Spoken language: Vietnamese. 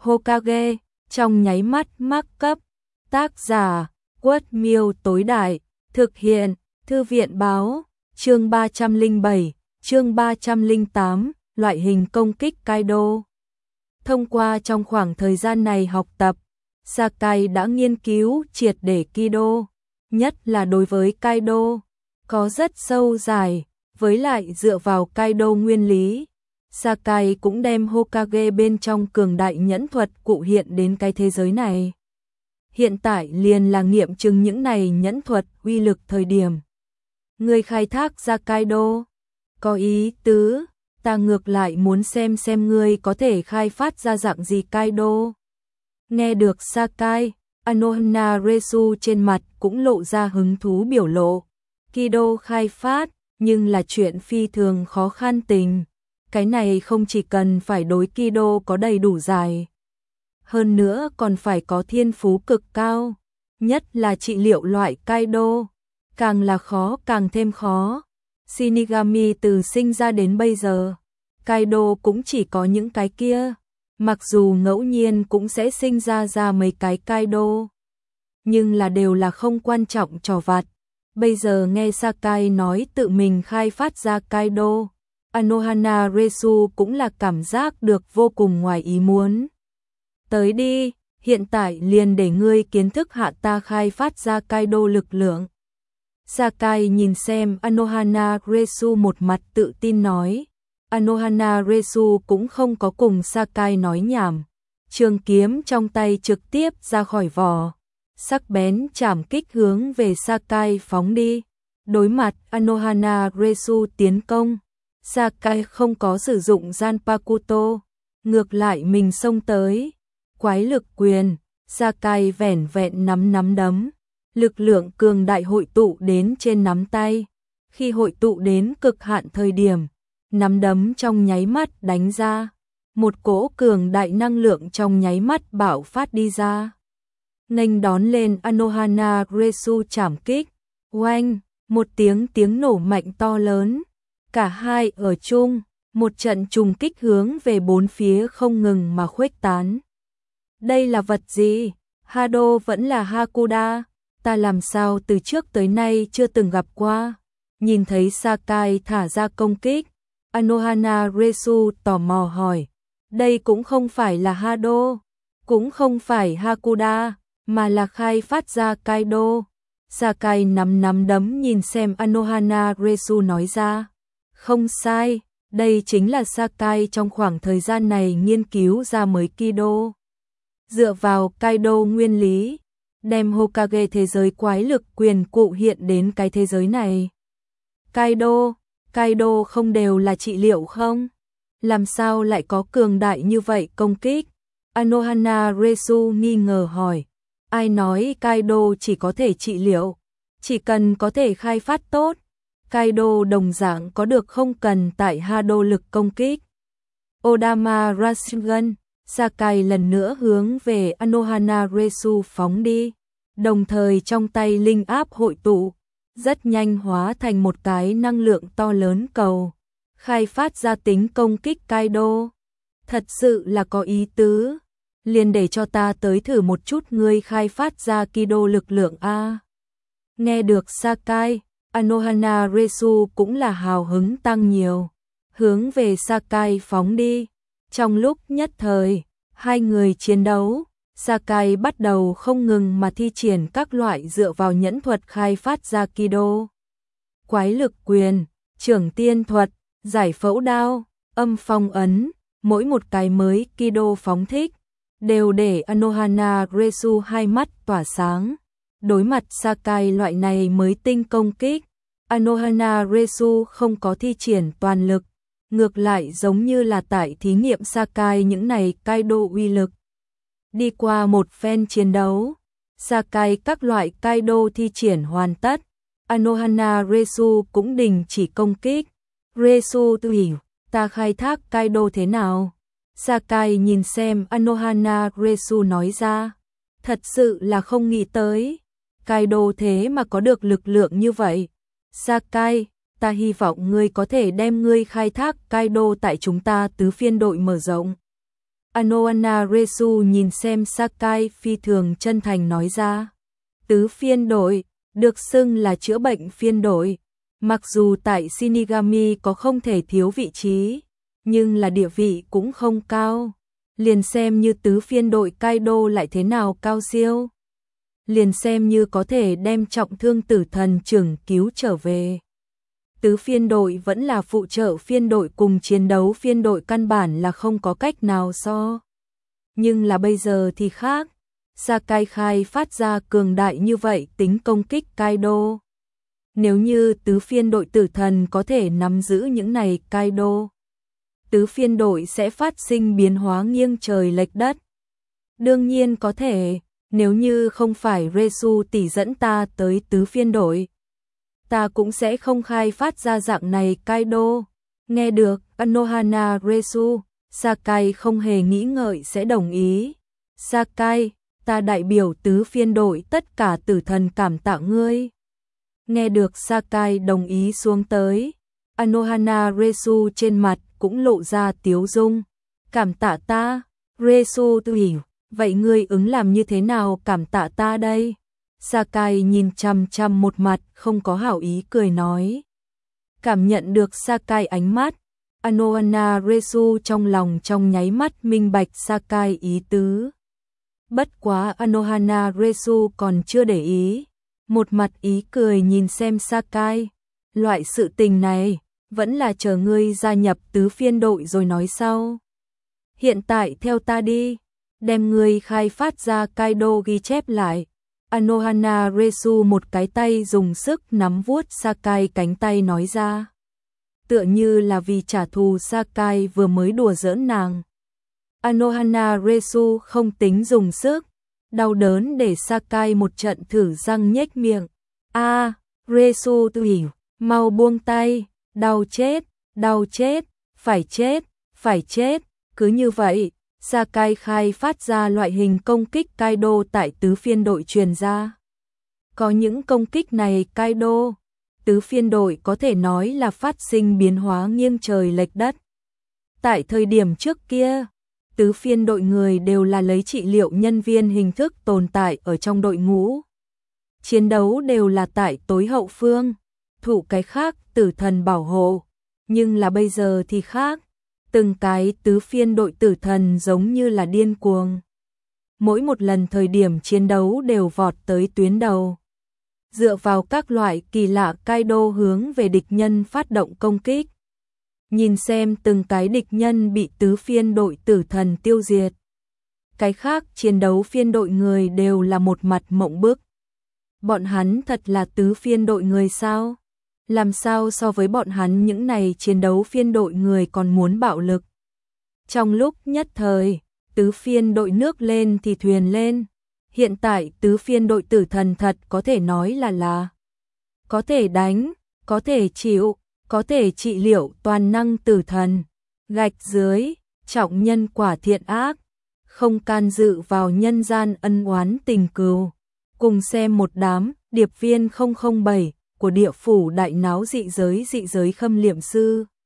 Hokage, trong nháy mắt mắc cấp. Tác giả, Quất Miêu tối đại, thực hiện, Thư viện báo, chương 307, chương 308, loại hình công kích Kaido. Thông qua trong khoảng thời gian này học tập, Sakai đã nghiên cứu triệt để Kido, nhất là đối với Kaido, có rất sâu dài, với lại dựa vào Kaido nguyên lý. Sakai cũng đem Hokage bên trong cường đại nhẫn thuật cụ hiện đến cái thế giới này. Hiện tại liền là nghiệm chứng những này nhẫn thuật uy lực thời điểm. Người khai thác ra Kaido, có ý tứ, ta ngược lại muốn xem ngươi có thể khai phát ra dạng gì Kaido. Nghe được Sakai, Anohana Resu trên mặt cũng lộ ra hứng thú biểu lộ. Kido khai phát, nhưng là chuyện phi thường khó khăn tình. Cái này không chỉ cần phải đối Kido có đầy đủ dài, hơn nữa còn phải có thiên phú cực cao, nhất là trị liệu loại Kaido, càng là khó càng thêm khó. Shinigami từ sinh ra đến bây giờ, Kaido cũng chỉ có những cái kia, mặc dù ngẫu nhiên cũng sẽ sinh ra mấy cái Kaido, nhưng là đều là không quan trọng trò vặt. Bây giờ nghe Sakai nói tự mình khai phát ra Kaido, Anohana Resu cũng là cảm giác được vô cùng ngoài ý muốn. Tới đi, hiện tại liền để ngươi kiến thức hạ ta khai phát ra Kaido lực lượng. Sakai nhìn xem Anohana Resu một mặt tự tin nói. Anohana Resu cũng không có cùng Sakai nói nhảm. Trường kiếm trong tay trực tiếp ra khỏi vỏ, sắc bén chảm kích hướng về Sakai phóng đi. Đối mặt Anohana Resu tiến công, Sakai không có sử dụng Zanpakuto, ngược lại mình xông tới. Quái lực quyền, Sakai vẻn vẹn nắm đấm, lực lượng cường đại hội tụ đến trên nắm tay. Khi hội tụ đến cực hạn thời điểm, nắm đấm trong nháy mắt đánh ra, một cỗ cường đại năng lượng trong nháy mắt bạo phát đi ra, nghênh đón lên Anohana Resu chảm kích. Oanh, một tiếng nổ mạnh to lớn, cả hai ở chung, một trận trùng kích hướng về bốn phía không ngừng mà khuếch tán. Đây là vật gì? Hado vẫn là Hakuda, ta làm sao từ trước tới nay chưa từng gặp qua. Nhìn thấy Sakai thả ra công kích, Anohana Resu tò mò hỏi. Đây cũng không phải là Hado, cũng không phải Hakuda, mà là khai phát ra Kaido. Sakai nắm đấm nhìn xem Anohana Resu nói ra. Không sai, đây chính là Sakai trong khoảng thời gian này nghiên cứu ra mới Kido. Dựa vào Kaido nguyên lý, đem Hokage thế giới quái lực quyền cụ hiện đến cái thế giới này. Kaido không đều là trị liệu không? Làm sao lại có cường đại như vậy công kích? Anohana Resu nghi ngờ hỏi. Ai nói Kaido chỉ có thể trị liệu? Chỉ cần có thể khai phát tốt, Kaido đồng dạng có được không cần tại Hado lực công kích. Odama Rasengan, Sakai lần nữa hướng về Anohana Resu phóng đi, đồng thời trong tay linh áp hội tụ, rất nhanh hóa thành một cái năng lượng to lớn cầu, khai phát ra tính công kích Kaido. Thật sự là có ý tứ, liền để cho ta tới thử một chút ngươi khai phát ra Kido lực lượng a. Nghe được Sakai, Anohana Resu cũng là hào hứng tăng nhiều, hướng về Sakai phóng đi. Trong lúc nhất thời, hai người chiến đấu, Sakai bắt đầu không ngừng mà thi triển các loại dựa vào nhẫn thuật khai phát ra Kido. Quái lực quyền, trưởng tiên thuật, giải phẫu đao, âm phong ấn, mỗi một cái mới Kido phóng thích, đều để Anohana Resu hai mắt tỏa sáng. Đối mặt Sakai loại này mới tinh công kích, Anohana Resu không có thi triển toàn lực, ngược lại giống như là tại thí nghiệm Sakai những này Kaido uy lực. Đi qua một phen chiến đấu, Sakai các loại Kaido thi triển hoàn tất, Anohana Resu cũng đình chỉ công kích. Resu tự hiểu, ta khai thác Kaido thế nào? Sakai nhìn xem Anohana Resu nói ra. Thật sự là không nghĩ tới, Kaido thế mà có được lực lượng như vậy. Sakai, ta hy vọng ngươi có thể đem ngươi khai thác Kaido tại chúng ta tứ phiên đội mở rộng. Anohana Resu nhìn xem Sakai phi thường chân thành nói ra. Tứ phiên đội, được xưng là chữa bệnh phiên đội. Mặc dù tại Shinigami có không thể thiếu vị trí, nhưng là địa vị cũng không cao. Liền xem như tứ phiên đội Kaido lại thế nào cao siêu. Liền xem như có thể đem trọng thương tử thần trưởng cứu trở về. Tứ phiên đội vẫn là phụ trợ phiên đội, cùng chiến đấu phiên đội căn bản là không có cách nào so. Nhưng là bây giờ thì khác. Sakai khai phát ra cường đại như vậy tính công kích Kaido. Nếu như tứ phiên đội tử thần có thể nắm giữ những này Kaido, tứ phiên đội sẽ phát sinh biến hóa nghiêng trời lệch đất. Đương nhiên có thể, nếu như không phải Resu tỷ dẫn ta tới tứ phiên đội, ta cũng sẽ không khai phát ra dạng này Kaido. Nghe được Anohana Resu, Sakai không hề nghĩ ngợi sẽ đồng ý. Sakai, ta đại biểu tứ phiên đội tất cả tử thần cảm tạ ngươi. Nghe được Sakai đồng ý xuống tới, Anohana Resu trên mặt cũng lộ ra tiếu dung. Cảm tạ ta, Resu tự hiểu, vậy ngươi ứng làm như thế nào cảm tạ ta đây? Sakai nhìn chằm chằm một mặt không có hảo ý cười nói. Cảm nhận được Sakai ánh mắt, Anohana Resu trong lòng trong nháy mắt minh bạch Sakai ý tứ. Bất quá Anohana Resu còn chưa để ý, một mặt ý cười nhìn xem Sakai. Loại sự tình này, vẫn là chờ ngươi gia nhập tứ phiên đội rồi nói sau. Hiện tại theo ta đi, đem ngươi khai phát ra Kaido ghi chép lại. Anohana Resu một cái tay dùng sức nắm vuốt Sakai cánh tay nói ra. Tựa như là vì trả thù Sakai vừa mới đùa giỡn nàng. Anohana Resu không tính dùng sức, đau đớn để Sakai một trận thử răng nhếch miệng. Resu tự hiểu, mau buông tay, đau chết, phải chết, cứ như vậy. Sakai khai phát ra loại hình công kích Kaido tại tứ phiên đội truyền ra. Có những công kích này Kaido, tứ phiên đội có thể nói là phát sinh biến hóa nghiêng trời lệch đất. Tại thời điểm trước kia, tứ phiên đội người đều là lấy trị liệu nhân viên hình thức tồn tại ở trong đội ngũ. Chiến đấu đều là tại tối hậu phương, thụ cái khác tử thần bảo hộ. Nhưng là bây giờ thì khác. Từng cái tứ phiên đội tử thần giống như là điên cuồng. Mỗi một lần thời điểm chiến đấu đều vọt tới tuyến đầu. Dựa vào các loại kỳ lạ Kaido hướng về địch nhân phát động công kích. Nhìn xem từng cái địch nhân bị tứ phiên đội tử thần tiêu diệt. Cái khác chiến đấu phiên đội người đều là một mặt mộng bức. Bọn hắn thật là tứ phiên đội người sao? Làm sao so với bọn hắn những này chiến đấu phiên đội người còn muốn bạo lực. Trong lúc nhất thời, tứ phiên đội nước lên thì thuyền lên. Hiện tại tứ phiên đội tử thần thật có thể nói là có thể đánh, có thể chịu, có thể trị liệu toàn năng tử thần. Gạch dưới, trọng nhân quả thiện ác, không can dự vào nhân gian ân oán tình cừu. Cùng xem một đám điệp viên 007 của địa phủ đại náo dị giới khâm liệm sư.